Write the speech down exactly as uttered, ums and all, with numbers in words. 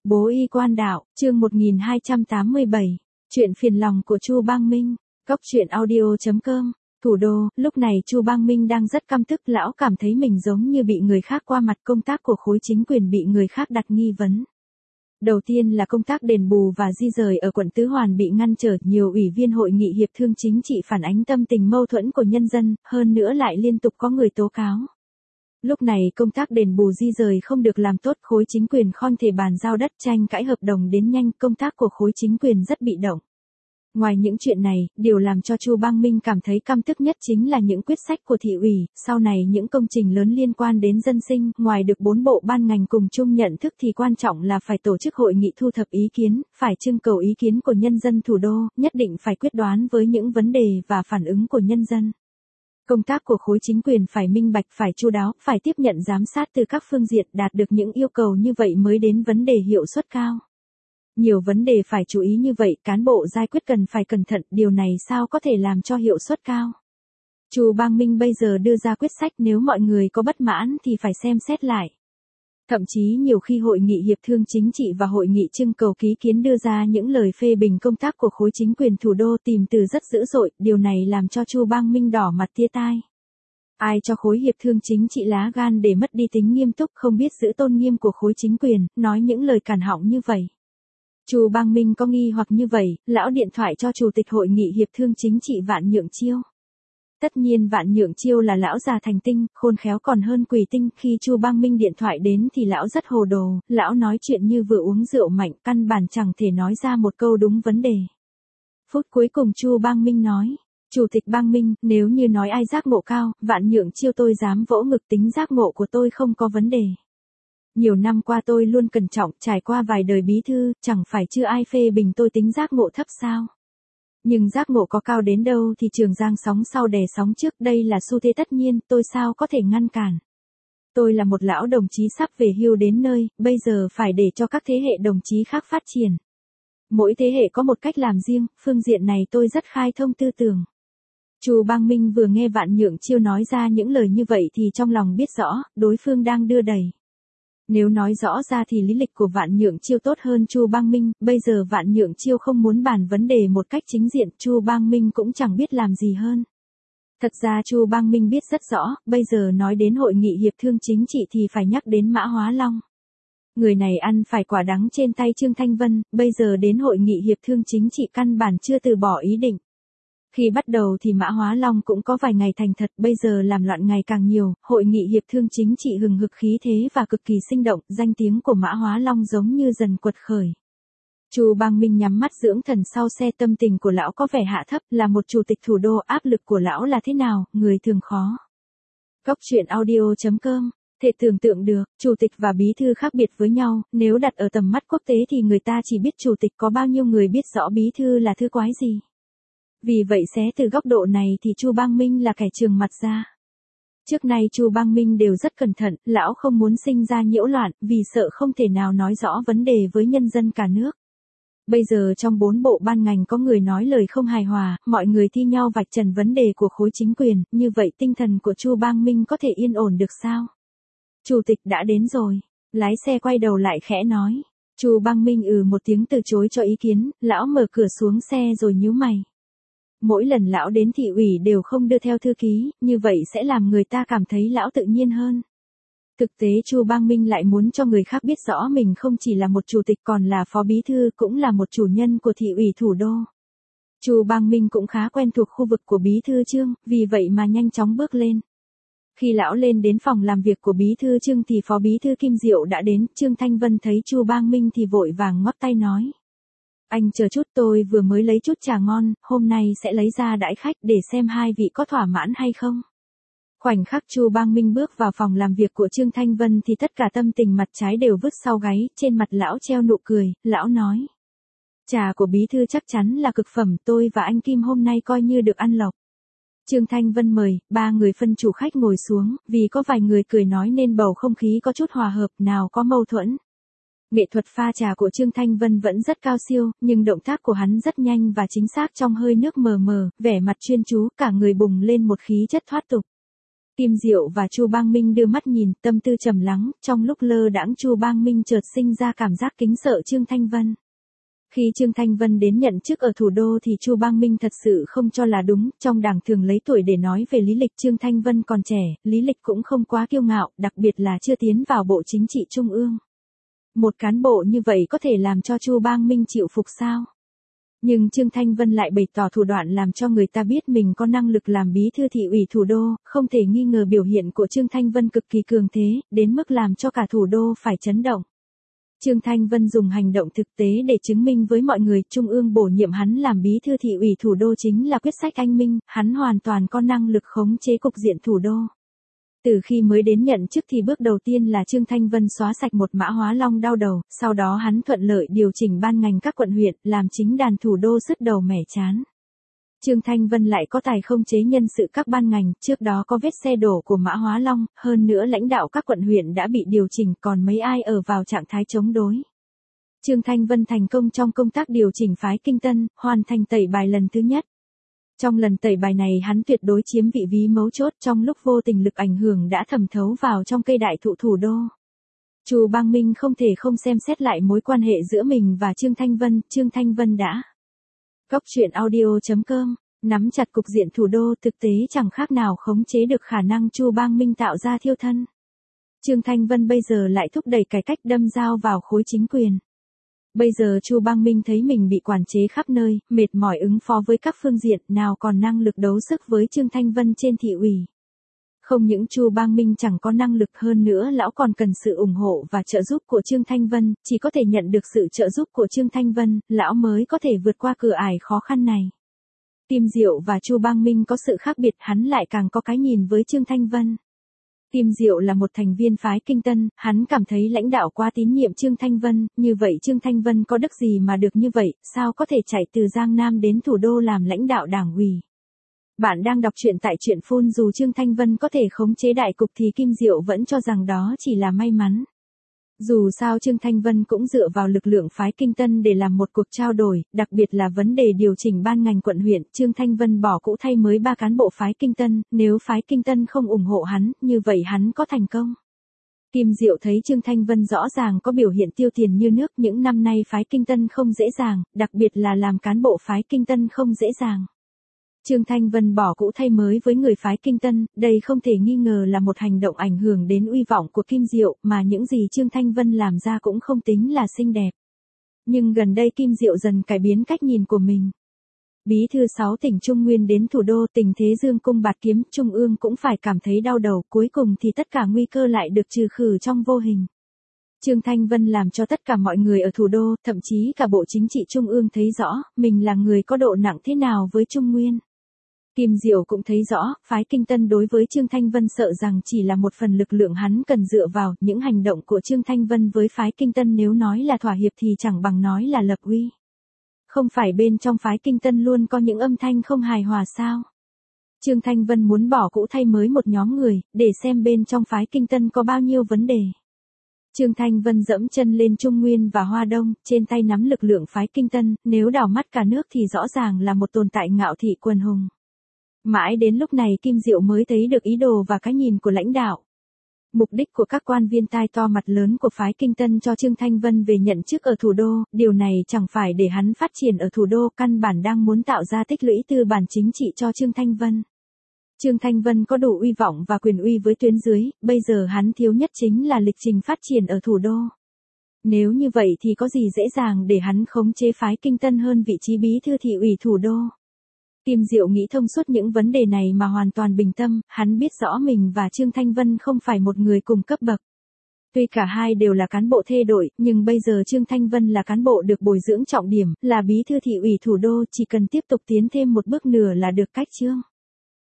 Bố y quan đạo, chương một nghìn hai trăm tám mươi bảy. Chuyện phiền lòng của Chu Bang Minh. Cốc truyện audio chấm com. Thủ đô, lúc này Chu Bang Minh đang rất căm tức, lão cảm thấy mình giống như bị người khác qua mặt, công tác của khối chính quyền bị người khác đặt nghi vấn. Đầu tiên là công tác đền bù và di rời ở quận Tứ Hoàn bị ngăn trở, nhiều ủy viên hội nghị hiệp thương chính trị phản ánh tâm tình mâu thuẫn của nhân dân, hơn nữa lại liên tục có người tố cáo. Lúc này công tác đền bù di rời không được làm tốt, khối chính quyền không thể bàn giao đất, tranh cãi hợp đồng đến nhanh, công tác của khối chính quyền rất bị động. Ngoài những chuyện này, điều làm cho Chu Bang Minh cảm thấy căm tức nhất chính là những quyết sách của thị ủy, sau này những công trình lớn liên quan đến dân sinh, ngoài được bốn bộ ban ngành cùng chung nhận thức thì quan trọng là phải tổ chức hội nghị thu thập ý kiến, phải trưng cầu ý kiến của nhân dân thủ đô, nhất định phải quyết đoán với những vấn đề và phản ứng của nhân dân. Công tác của khối chính quyền phải minh bạch, phải chu đáo, phải tiếp nhận giám sát từ các phương diện, đạt được những yêu cầu như vậy mới đến vấn đề hiệu suất cao. Nhiều vấn đề phải chú ý như vậy, cán bộ giải quyết cần phải cẩn thận, điều này sao có thể làm cho hiệu suất cao. Chu Bang Minh bây giờ đưa ra quyết sách, nếu mọi người có bất mãn thì phải xem xét lại. Thậm chí nhiều khi hội nghị hiệp thương chính trị và hội nghị trưng cầu ý kiến đưa ra những lời phê bình công tác của khối chính quyền thủ đô tìm từ rất dữ dội, điều này làm cho Chu Bang Minh đỏ mặt tía tai. Ai cho khối hiệp thương chính trị lá gan để mất đi tính nghiêm túc, không biết giữ tôn nghiêm của khối chính quyền, nói những lời cản họng như vậy. Chu Bang Minh có nghi hoặc như vậy, lão điện thoại cho chủ tịch hội nghị hiệp thương chính trị Vạn Nhượng Chiêu. Tất nhiên Vạn Nhượng Chiêu là lão già thành tinh, khôn khéo còn hơn quỷ tinh, khi Chu Bang Minh điện thoại đến thì lão rất hồ đồ, lão nói chuyện như vừa uống rượu mạnh, căn bản chẳng thể nói ra một câu đúng vấn đề. Phút cuối cùng Chu Bang Minh nói, Chủ tịch Bang Minh, nếu như nói ai giác ngộ cao, Vạn Nhượng Chiêu tôi dám vỗ ngực, tính giác ngộ của tôi không có vấn đề. Nhiều năm qua tôi luôn cẩn trọng, trải qua vài đời bí thư, chẳng phải chưa ai phê bình tôi tính giác ngộ thấp sao. Nhưng giác ngộ có cao đến đâu thì Trường Giang sóng sau đè sóng trước, đây là xu thế tất nhiên, tôi sao có thể ngăn cản. Tôi là một lão đồng chí sắp về hưu đến nơi, bây giờ phải để cho các thế hệ đồng chí khác phát triển. Mỗi thế hệ có một cách làm riêng, phương diện này tôi rất khai thông tư tưởng. Chu Bang Minh vừa nghe Vạn Nhượng Chiêu nói ra những lời như vậy thì trong lòng biết rõ, đối phương đang đưa đẩy. Nếu nói rõ ra thì lý lịch của Vạn Nhượng Chiêu tốt hơn Chu Bang Minh, bây giờ Vạn Nhượng Chiêu không muốn bàn vấn đề một cách chính diện, Chu Bang Minh cũng chẳng biết làm gì hơn. Thật ra Chu Bang Minh biết rất rõ, bây giờ nói đến hội nghị hiệp thương chính trị thì phải nhắc đến Mã Hóa Long. Người này ăn phải quả đắng trên tay Trương Thanh Vân, bây giờ đến hội nghị hiệp thương chính trị căn bản chưa từ bỏ ý định. Khi bắt đầu thì Mã Hóa Long cũng có vài ngày thành thật, bây giờ làm loạn ngày càng nhiều, hội nghị hiệp thương chính trị hừng hực khí thế và cực kỳ sinh động, danh tiếng của Mã Hóa Long giống như dần quật khởi. Chu Bang Minh nhắm mắt dưỡng thần sau xe, tâm tình của lão có vẻ hạ thấp, là một chủ tịch thủ đô, áp lực của lão là thế nào, người thường khó. Cốc truyện audio chấm com. Thể tưởng tượng được, chủ tịch và bí thư khác biệt với nhau, nếu đặt ở tầm mắt quốc tế thì người ta chỉ biết chủ tịch, có bao nhiêu người biết rõ bí thư là thứ quái gì. Vì vậy xé từ góc độ này thì Chu Bang Minh là kẻ trường mặt ra. Trước nay Chu Bang Minh đều rất cẩn thận, lão không muốn sinh ra nhiễu loạn, vì sợ không thể nào nói rõ vấn đề với nhân dân cả nước. Bây giờ trong bốn bộ ban ngành có người nói lời không hài hòa, mọi người thi nhau vạch trần vấn đề của khối chính quyền, như vậy tinh thần của Chu Bang Minh có thể yên ổn được sao? Chủ tịch đã đến rồi. Lái xe quay đầu lại khẽ nói. Chu Bang Minh ừ một tiếng từ chối cho ý kiến, lão mở cửa xuống xe rồi nhíu mày. Mỗi lần lão đến thị ủy đều không đưa theo thư ký, như vậy sẽ làm người ta cảm thấy lão tự nhiên hơn. Thực tế Chu Bang Minh lại muốn cho người khác biết rõ mình không chỉ là một chủ tịch còn là phó bí thư, cũng là một chủ nhân của thị ủy thủ đô. Chu Bang Minh cũng khá quen thuộc khu vực của bí thư Trương, vì vậy mà nhanh chóng bước lên. Khi lão lên đến phòng làm việc của bí thư Trương thì phó bí thư Kim Diệu đã đến, Trương Thanh Vân thấy Chu Bang Minh thì vội vàng ngoắc tay nói. Anh chờ chút, tôi vừa mới lấy chút trà ngon, hôm nay sẽ lấy ra đãi khách để xem hai vị có thỏa mãn hay không. Khoảnh khắc Chu Bang Minh bước vào phòng làm việc của Trương Thanh Vân thì tất cả tâm tình mặt trái đều vứt sau gáy, trên mặt lão treo nụ cười, lão nói. Trà của bí thư chắc chắn là cực phẩm, tôi và anh Kim hôm nay coi như được ăn lộc. Trương Thanh Vân mời, ba người phân chủ khách ngồi xuống, vì có vài người cười nói nên bầu không khí có chút hòa hợp, nào có mâu thuẫn. Nghệ thuật pha trà của Trương Thanh Vân vẫn rất cao siêu, nhưng động tác của hắn rất nhanh và chính xác, trong hơi nước mờ mờ, vẻ mặt chuyên chú, cả người bùng lên một khí chất thoát tục. Kim Diệu và Chu Bang Minh đưa mắt nhìn, tâm tư trầm lắng, trong lúc lơ đãng Chu Bang Minh chợt sinh ra cảm giác kính sợ Trương Thanh Vân. Khi Trương Thanh Vân đến nhận chức ở thủ đô thì Chu Bang Minh thật sự không cho là đúng, trong đảng thường lấy tuổi để nói về lý lịch Trương Thanh Vân còn trẻ, lý lịch cũng không quá kiêu ngạo, đặc biệt là chưa tiến vào Bộ Chính trị Trung ương. Một cán bộ như vậy có thể làm cho Chu Bang Minh chịu phục sao? Nhưng Trương Thanh Vân lại bày tỏ thủ đoạn làm cho người ta biết mình có năng lực làm bí thư thị ủy thủ đô, không thể nghi ngờ biểu hiện của Trương Thanh Vân cực kỳ cường thế, đến mức làm cho cả thủ đô phải chấn động. Trương Thanh Vân dùng hành động thực tế để chứng minh với mọi người Trung ương bổ nhiệm hắn làm bí thư thị ủy thủ đô chính là quyết sách anh minh, hắn hoàn toàn có năng lực khống chế cục diện thủ đô. Từ khi mới đến nhận chức thì bước đầu tiên là Trương Thanh Vân xóa sạch một Mã Hóa Long đau đầu, sau đó hắn thuận lợi điều chỉnh ban ngành các quận huyện, làm chính đàn thủ đô sứt đầu mẻ chán. Trương Thanh Vân lại có tài không chế nhân sự các ban ngành, trước đó có vết xe đổ của Mã Hóa Long, hơn nữa lãnh đạo các quận huyện đã bị điều chỉnh, còn mấy ai ở vào trạng thái chống đối. Trương Thanh Vân thành công trong công tác điều chỉnh phái Kinh Tân, hoàn thành tẩy bài lần thứ nhất. Trong lần tẩy bài này hắn tuyệt đối chiếm vị trí mấu chốt, trong lúc vô tình lực ảnh hưởng đã thẩm thấu vào trong cây đại thụ thủ đô. Chu Bang Minh không thể không xem xét lại mối quan hệ giữa mình và Trương Thanh Vân, Trương Thanh Vân đã. Góc truyện audio chấm com, nắm chặt cục diện thủ đô, thực tế chẳng khác nào khống chế được khả năng Chu Bang Minh tạo ra thiêu thân. Trương Thanh Vân bây giờ lại thúc đẩy cải cách đâm dao vào khối chính quyền. Bây giờ Chu Bang Minh thấy mình bị quản chế khắp nơi, mệt mỏi ứng phó với các phương diện, nào còn năng lực đấu sức với Trương Thanh Vân trên thị ủy. Không những Chu Bang Minh chẳng có năng lực, hơn nữa lão còn cần sự ủng hộ và trợ giúp của Trương Thanh Vân, chỉ có thể nhận được sự trợ giúp của Trương Thanh Vân, lão mới có thể vượt qua cửa ải khó khăn này. Kim Diệu và Chu Bang Minh có sự khác biệt, hắn lại càng có cái nhìn với Trương Thanh Vân. Kim Diệu là một thành viên phái Kinh Tân, hắn cảm thấy lãnh đạo quá tín nhiệm Trương Thanh Vân, như vậy Trương Thanh Vân có đức gì mà được như vậy, sao có thể chạy từ Giang Nam đến thủ đô làm lãnh đạo đảng ủy. Bạn đang đọc truyện tại truyện phun, dù Trương Thanh Vân có thể khống chế đại cục thì Kim Diệu vẫn cho rằng đó chỉ là may mắn. Dù sao Trương Thanh Vân cũng dựa vào lực lượng phái Kinh Tân để làm một cuộc trao đổi, đặc biệt là vấn đề điều chỉnh ban ngành quận huyện, Trương Thanh Vân bỏ cũ thay mới ba cán bộ phái Kinh Tân, nếu phái Kinh Tân không ủng hộ hắn, như vậy hắn có thành công. Kim Diệu thấy Trương Thanh Vân rõ ràng có biểu hiện tiêu tiền như nước, những năm nay phái Kinh Tân không dễ dàng, đặc biệt là làm cán bộ phái Kinh Tân không dễ dàng. Trương Thanh Vân bỏ cũ thay mới với người phái Kinh Tân, đây không thể nghi ngờ là một hành động ảnh hưởng đến uy vọng của Kim Diệu, mà những gì Trương Thanh Vân làm ra cũng không tính là xinh đẹp. Nhưng gần đây Kim Diệu dần cải biến cách nhìn của mình. Bí thư sáu tỉnh Trung Nguyên đến thủ đô, tình thế dương cung bạt kiếm, Trung ương cũng phải cảm thấy đau đầu, cuối cùng thì tất cả nguy cơ lại được trừ khử trong vô hình. Trương Thanh Vân làm cho tất cả mọi người ở thủ đô, thậm chí cả Bộ Chính trị Trung ương thấy rõ, mình là người có độ nặng thế nào với Trung Nguyên. Kim Diệu cũng thấy rõ, phái Kinh Tân đối với Trương Thanh Vân sợ rằng chỉ là một phần lực lượng hắn cần dựa vào, những hành động của Trương Thanh Vân với phái Kinh Tân nếu nói là thỏa hiệp thì chẳng bằng nói là lập uy. Không phải bên trong phái Kinh Tân luôn có những âm thanh không hài hòa sao? Trương Thanh Vân muốn bỏ cũ thay mới một nhóm người, để xem bên trong phái Kinh Tân có bao nhiêu vấn đề. Trương Thanh Vân dẫm chân lên Trung Nguyên và Hoa Đông, trên tay nắm lực lượng phái Kinh Tân, nếu đảo mắt cả nước thì rõ ràng là một tồn tại ngạo thị quần hùng. Mãi đến lúc này Kim Diệu mới thấy được ý đồ và cái nhìn của lãnh đạo. Mục đích của các quan viên tai to mặt lớn của phái Kinh Tân cho Trương Thanh Vân về nhận chức ở thủ đô, điều này chẳng phải để hắn phát triển ở thủ đô, căn bản đang muốn tạo ra tích lũy tư bản chính trị cho Trương Thanh Vân. Trương Thanh Vân có đủ uy vọng và quyền uy với tuyến dưới, bây giờ hắn thiếu nhất chính là lịch trình phát triển ở thủ đô. Nếu như vậy thì có gì dễ dàng để hắn khống chế phái Kinh Tân hơn vị trí bí thư thị ủy thủ đô. Kim Diệu nghĩ thông suốt những vấn đề này mà hoàn toàn bình tâm, hắn biết rõ mình và Trương Thanh Vân không phải một người cùng cấp bậc. Tuy cả hai đều là cán bộ thê đội, nhưng bây giờ Trương Thanh Vân là cán bộ được bồi dưỡng trọng điểm, là bí thư thị ủy thủ đô, chỉ cần tiếp tục tiến thêm một bước nữa là được cách Trương